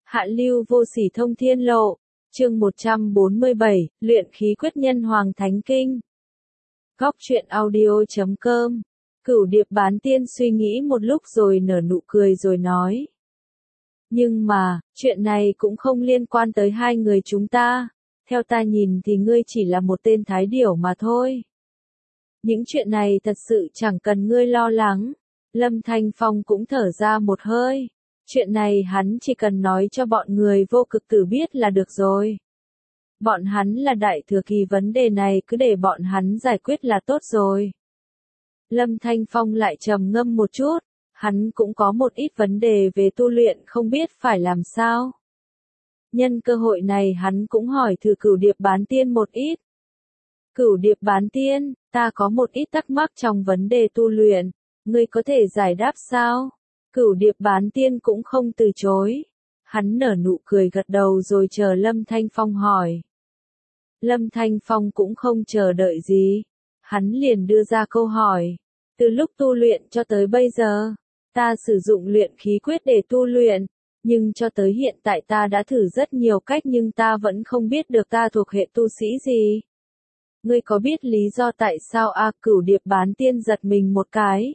Hạ lưu vô sỉ thông thiên lộ. Chương 147, luyện khí quyết nhân hoàng thánh kinh. Góc truyện audio.com. Cửu Điệp bán tiên suy nghĩ một lúc rồi nở nụ cười rồi nói. Nhưng mà, chuyện này cũng không liên quan tới hai người chúng ta. Theo ta nhìn thì ngươi chỉ là một tên thái điểu mà thôi. Những chuyện này thật sự chẳng cần ngươi lo lắng. Lâm Thanh Phong cũng thở ra một hơi. Chuyện này hắn chỉ cần nói cho bọn người vô cực tử biết là được rồi. Bọn hắn là đại thừa kỳ, vấn đề này cứ để bọn hắn giải quyết là tốt rồi. Lâm Thanh Phong lại trầm ngâm một chút, hắn cũng có một ít vấn đề về tu luyện không biết phải làm sao. Nhân cơ hội này hắn cũng hỏi thử Cửu Điệp bán tiên một ít. Cửu Điệp bán tiên, ta có một ít thắc mắc trong vấn đề tu luyện, ngươi có thể giải đáp sao? Cửu Điệp bán tiên cũng không từ chối. Hắn nở nụ cười gật đầu rồi chờ Lâm Thanh Phong hỏi. Lâm Thanh Phong cũng không chờ đợi gì. Hắn liền đưa ra câu hỏi. Từ lúc tu luyện cho tới bây giờ, ta sử dụng luyện khí quyết để tu luyện, nhưng cho tới hiện tại ta đã thử rất nhiều cách nhưng ta vẫn không biết được ta thuộc hệ tu sĩ gì. Ngươi có biết lý do tại sao Cửu Điệp bán tiên giật mình một cái.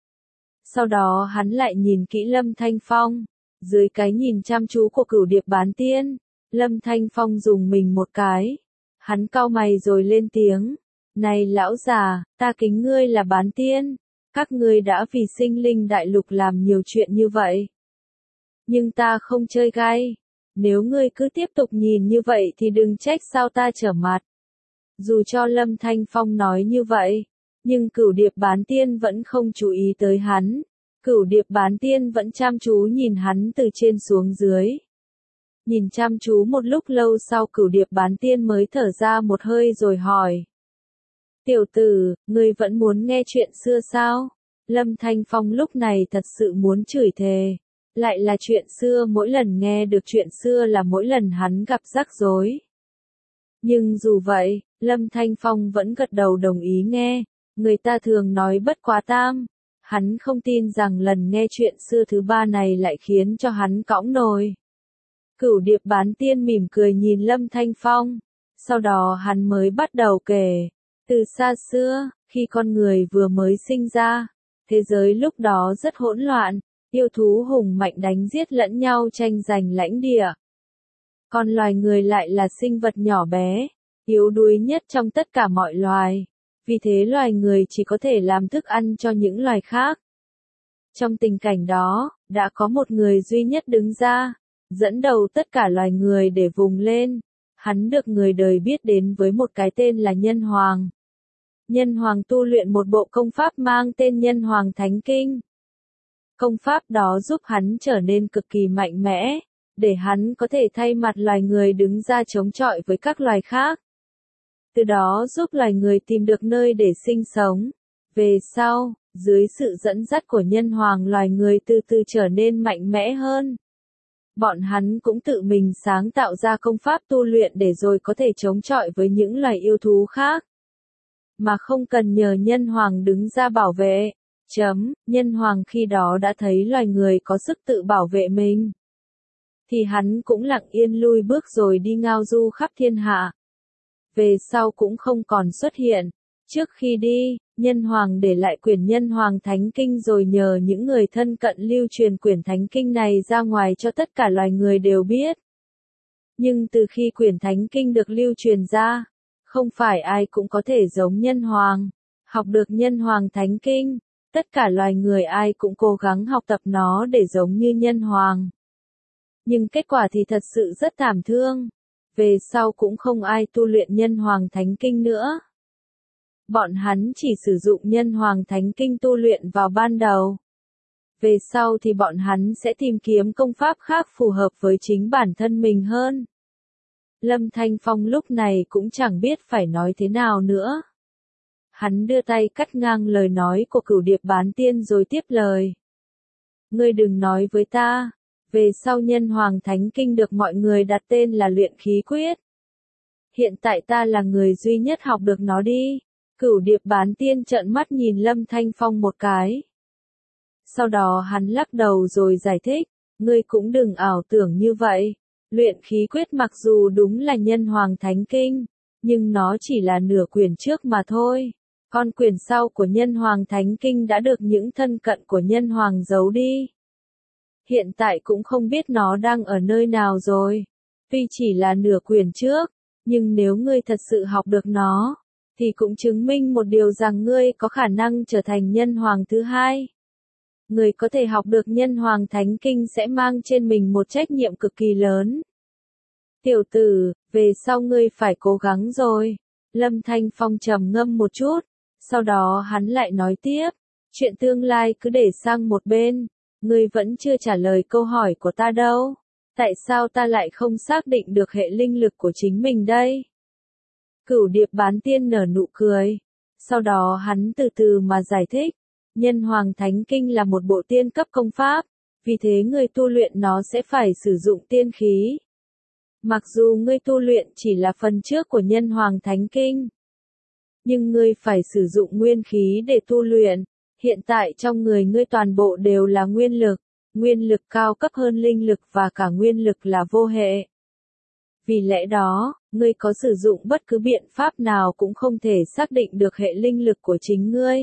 Sau đó hắn lại nhìn kỹ Lâm Thanh Phong. Dưới cái nhìn chăm chú của Cửu Điệp bán tiên, Lâm Thanh Phong dùng mình một cái. Hắn cau mày rồi lên tiếng. Này lão già, ta kính ngươi là bán tiên. Các ngươi đã vì sinh linh đại lục làm nhiều chuyện như vậy. Nhưng ta không chơi gay. Nếu ngươi cứ tiếp tục nhìn như vậy thì đừng trách sao ta trở mặt. Dù cho Lâm Thanh Phong nói như vậy, nhưng Cửu Điệp bán tiên vẫn không chú ý tới hắn. Cửu Điệp bán tiên vẫn chăm chú nhìn hắn từ trên xuống dưới. Nhìn chăm chú một lúc lâu sau Cửu Điệp bán tiên mới thở ra một hơi rồi hỏi. Tiểu tử, ngươi vẫn muốn nghe chuyện xưa sao? Lâm Thanh Phong lúc này thật sự muốn chửi thề. Lại là chuyện xưa, mỗi lần nghe được chuyện xưa là mỗi lần hắn gặp rắc rối. Nhưng dù vậy, Lâm Thanh Phong vẫn gật đầu đồng ý nghe. Người ta thường nói bất quá tam. Hắn không tin rằng lần nghe chuyện xưa thứ ba này lại khiến cho hắn cõng nồi. Cửu Điệp bán tiên mỉm cười nhìn Lâm Thanh Phong. Sau đó hắn mới bắt đầu kể. Từ xa xưa, khi con người vừa mới sinh ra, thế giới lúc đó rất hỗn loạn, yêu thú hùng mạnh đánh giết lẫn nhau tranh giành lãnh địa. Còn loài người lại là sinh vật nhỏ bé, yếu đuối nhất trong tất cả mọi loài. Vì thế loài người chỉ có thể làm thức ăn cho những loài khác. Trong tình cảnh đó, đã có một người duy nhất đứng ra, dẫn đầu tất cả loài người để vùng lên. Hắn được người đời biết đến với một cái tên là Nhân Hoàng. Nhân Hoàng tu luyện một bộ công pháp mang tên Nhân Hoàng Thánh Kinh. Công pháp đó giúp hắn trở nên cực kỳ mạnh mẽ, để hắn có thể thay mặt loài người đứng ra chống chọi với các loài khác. Từ đó giúp loài người tìm được nơi để sinh sống. Về sau, dưới sự dẫn dắt của Nhân Hoàng, loài người từ từ trở nên mạnh mẽ hơn. Bọn hắn cũng tự mình sáng tạo ra công pháp tu luyện để rồi có thể chống chọi với những loài yêu thú khác. Mà không cần nhờ Nhân Hoàng đứng ra bảo vệ. Nhân Hoàng khi đó đã thấy loài người có sức tự bảo vệ mình. Thì hắn cũng lặng yên lui bước rồi đi ngao du khắp thiên hạ. Về sau cũng không còn xuất hiện. Trước khi đi, Nhân Hoàng để lại quyển Nhân Hoàng Thánh Kinh rồi nhờ những người thân cận lưu truyền quyển Thánh Kinh này ra ngoài cho tất cả loài người đều biết. Nhưng từ khi quyển Thánh Kinh được lưu truyền ra, không phải ai cũng có thể giống Nhân Hoàng, học được Nhân Hoàng Thánh Kinh. Tất cả loài người ai cũng cố gắng học tập nó để giống như Nhân Hoàng. Nhưng kết quả thì thật sự rất thảm thương. Về sau cũng không ai tu luyện Nhân Hoàng Thánh Kinh nữa. Bọn hắn chỉ sử dụng Nhân Hoàng Thánh Kinh tu luyện vào ban đầu. Về sau thì bọn hắn sẽ tìm kiếm công pháp khác phù hợp với chính bản thân mình hơn. Lâm Thanh Phong lúc này cũng chẳng biết phải nói thế nào nữa. Hắn đưa tay cắt ngang lời nói của Cửu Điệp bán tiên rồi tiếp lời. Ngươi đừng nói với ta. Về sau Nhân Hoàng Thánh Kinh được mọi người đặt tên là luyện khí quyết. Hiện tại ta là người duy nhất học được nó đi. Cửu Điệp bán tiên trợn mắt nhìn Lâm Thanh Phong một cái. Sau đó hắn lắc đầu rồi giải thích. ngươi cũng đừng ảo tưởng như vậy. Luyện khí quyết mặc dù đúng là nhân hoàng thánh kinh, nhưng nó chỉ là nửa quyển trước mà thôi. Con quyển sau của nhân hoàng thánh kinh đã được những thân cận của nhân hoàng giấu đi. Hiện tại cũng không biết nó đang ở nơi nào rồi. Tuy chỉ là nửa quyển trước, nhưng nếu ngươi thật sự học được nó, thì cũng chứng minh một điều rằng ngươi có khả năng trở thành nhân hoàng thứ hai. Người có thể học được nhân hoàng thánh kinh sẽ mang trên mình một trách nhiệm cực kỳ lớn. Tiểu tử, về sau ngươi phải cố gắng rồi. Lâm Thanh Phong trầm ngâm một chút, sau đó hắn lại nói tiếp, chuyện tương lai cứ để sang một bên, ngươi vẫn chưa trả lời câu hỏi của ta đâu. Tại sao ta lại không xác định được hệ linh lực của chính mình đây? Cửu Điệp Bán Tiên nở nụ cười. Sau đó hắn từ từ mà giải thích. Nhân Hoàng Thánh Kinh là một bộ tiên cấp công pháp. Vì thế người tu luyện nó sẽ phải sử dụng tiên khí. Mặc dù ngươi tu luyện chỉ là phần trước của Nhân Hoàng Thánh Kinh. Nhưng ngươi phải sử dụng nguyên khí để tu luyện. Hiện tại trong người ngươi toàn bộ đều là nguyên lực. Nguyên lực cao cấp hơn linh lực và cả nguyên lực là vô hệ. Vì lẽ đó, ngươi có sử dụng bất cứ biện pháp nào cũng không thể xác định được hệ linh lực của chính ngươi.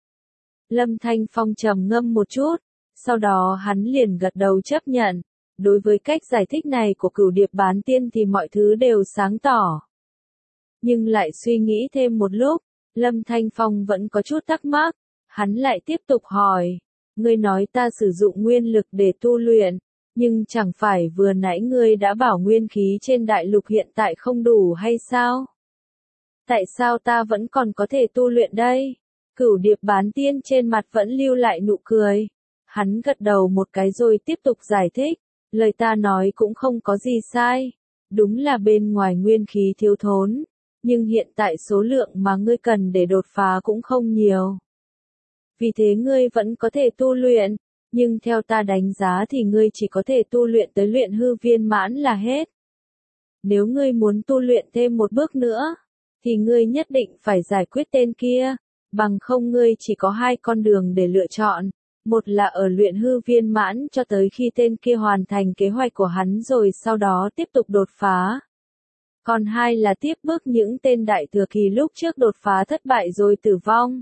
Lâm Thanh Phong trầm ngâm một chút, sau đó hắn liền gật đầu chấp nhận. Đối với cách giải thích này của Cửu Điệp Bán Tiên thì mọi thứ đều sáng tỏ. Nhưng lại suy nghĩ thêm một lúc, Lâm Thanh Phong vẫn có chút thắc mắc, hắn lại tiếp tục hỏi. Ngươi nói ta sử dụng nguyên lực để tu luyện, nhưng chẳng phải vừa nãy ngươi đã bảo nguyên khí trên đại lục hiện tại không đủ hay sao? Tại sao ta vẫn còn có thể tu luyện đây? Cửu Điệp Bán Tiên trên mặt vẫn lưu lại nụ cười. Hắn gật đầu một cái rồi tiếp tục giải thích, lời ta nói cũng không có gì sai. Đúng là bên ngoài nguyên khí thiếu thốn, nhưng hiện tại số lượng mà ngươi cần để đột phá cũng không nhiều. Vì thế ngươi vẫn có thể tu luyện, nhưng theo ta đánh giá thì ngươi chỉ có thể tu luyện tới luyện hư viên mãn là hết. Nếu ngươi muốn tu luyện thêm một bước nữa, thì ngươi nhất định phải giải quyết tên kia, bằng không ngươi chỉ có hai con đường để lựa chọn. Một là ở luyện hư viên mãn cho tới khi tên kia hoàn thành kế hoạch của hắn rồi sau đó tiếp tục đột phá. Còn hai là tiếp bước những tên đại thừa kỳ lúc trước đột phá thất bại rồi tử vong.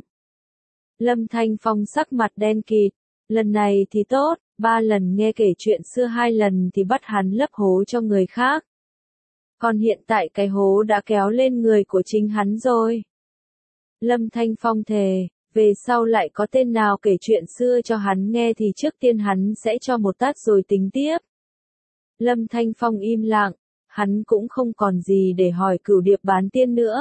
Lâm Thanh Phong sắc mặt đen kịt, lần này thì tốt, 3 lần nghe kể chuyện xưa 2 lần thì bắt hắn lấp hố cho người khác. Còn hiện tại cái hố đã kéo lên người của chính hắn rồi. Lâm Thanh Phong thề, về sau lại có tên nào kể chuyện xưa cho hắn nghe thì trước tiên hắn sẽ cho một tát rồi tính tiếp. Lâm Thanh Phong im lặng, hắn cũng không còn gì để hỏi Cửu Điệp Bán Tiên nữa.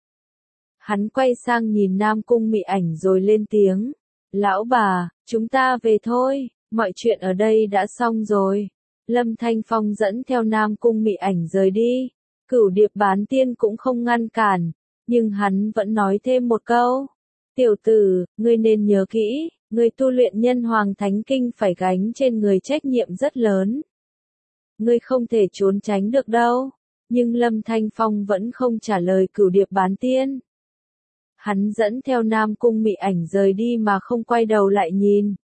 Hắn quay sang nhìn Nam Cung Mị Ảnh rồi lên tiếng. Lão bà, chúng ta về thôi, mọi chuyện ở đây đã xong rồi. Lâm Thanh Phong dẫn theo Nam Cung Mị Ảnh rời đi. Cửu Điệp Bán Tiên cũng không ngăn cản, nhưng hắn vẫn nói thêm một câu. Tiểu tử, ngươi nên nhớ kỹ, ngươi tu luyện nhân hoàng thánh kinh phải gánh trên người trách nhiệm rất lớn. Ngươi không thể trốn tránh được đâu. Nhưng Lâm Thanh Phong vẫn không trả lời Cửu Điệp Bán Tiên. Hắn dẫn theo Nam Cung Mị Ảnh rời đi mà không quay đầu lại nhìn.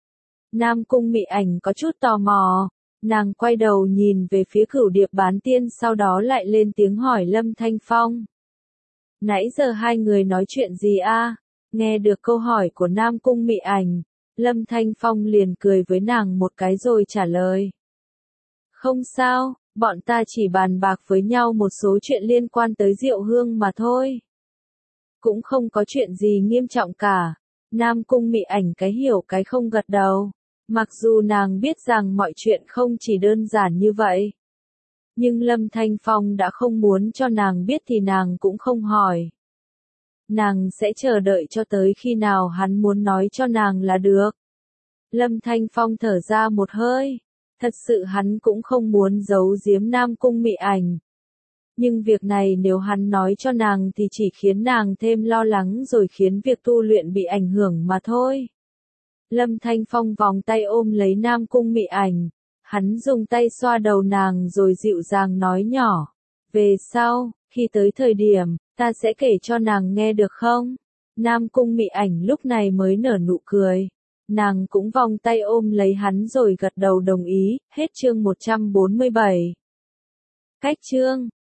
Nam Cung Mị Ảnh có chút tò mò, nàng quay đầu nhìn về phía Cửu Điệp Bán Tiên sau đó lại lên tiếng hỏi Lâm Thanh Phong. Nãy giờ hai người nói chuyện gì a? Nghe được câu hỏi của Nam Cung Mị Ảnh, Lâm Thanh Phong liền cười với nàng một cái rồi trả lời. Không sao, bọn ta chỉ bàn bạc với nhau một số chuyện liên quan tới Diệu Hương mà thôi. Cũng không có chuyện gì nghiêm trọng cả. Nam Cung Mị Ảnh cái hiểu cái không gật đầu. Mặc dù nàng biết rằng mọi chuyện không chỉ đơn giản như vậy. Nhưng Lâm Thanh Phong đã không muốn cho nàng biết thì nàng cũng không hỏi. Nàng sẽ chờ đợi cho tới khi nào hắn muốn nói cho nàng là được. Lâm Thanh Phong thở ra một hơi. Thật sự hắn cũng không muốn giấu giếm Nam Cung Mị Ảnh. Nhưng việc này nếu hắn nói cho nàng thì chỉ khiến nàng thêm lo lắng rồi khiến việc tu luyện bị ảnh hưởng mà thôi. Lâm Thanh Phong vòng tay ôm lấy Nam Cung Mị Ảnh. Hắn dùng tay xoa đầu nàng rồi dịu dàng nói nhỏ. Về sau, khi tới thời điểm, ta sẽ kể cho nàng nghe được không? Nam Cung Mị Ảnh lúc này mới nở nụ cười. Nàng cũng vòng tay ôm lấy hắn rồi gật đầu đồng ý, hết chương 147. Cách chương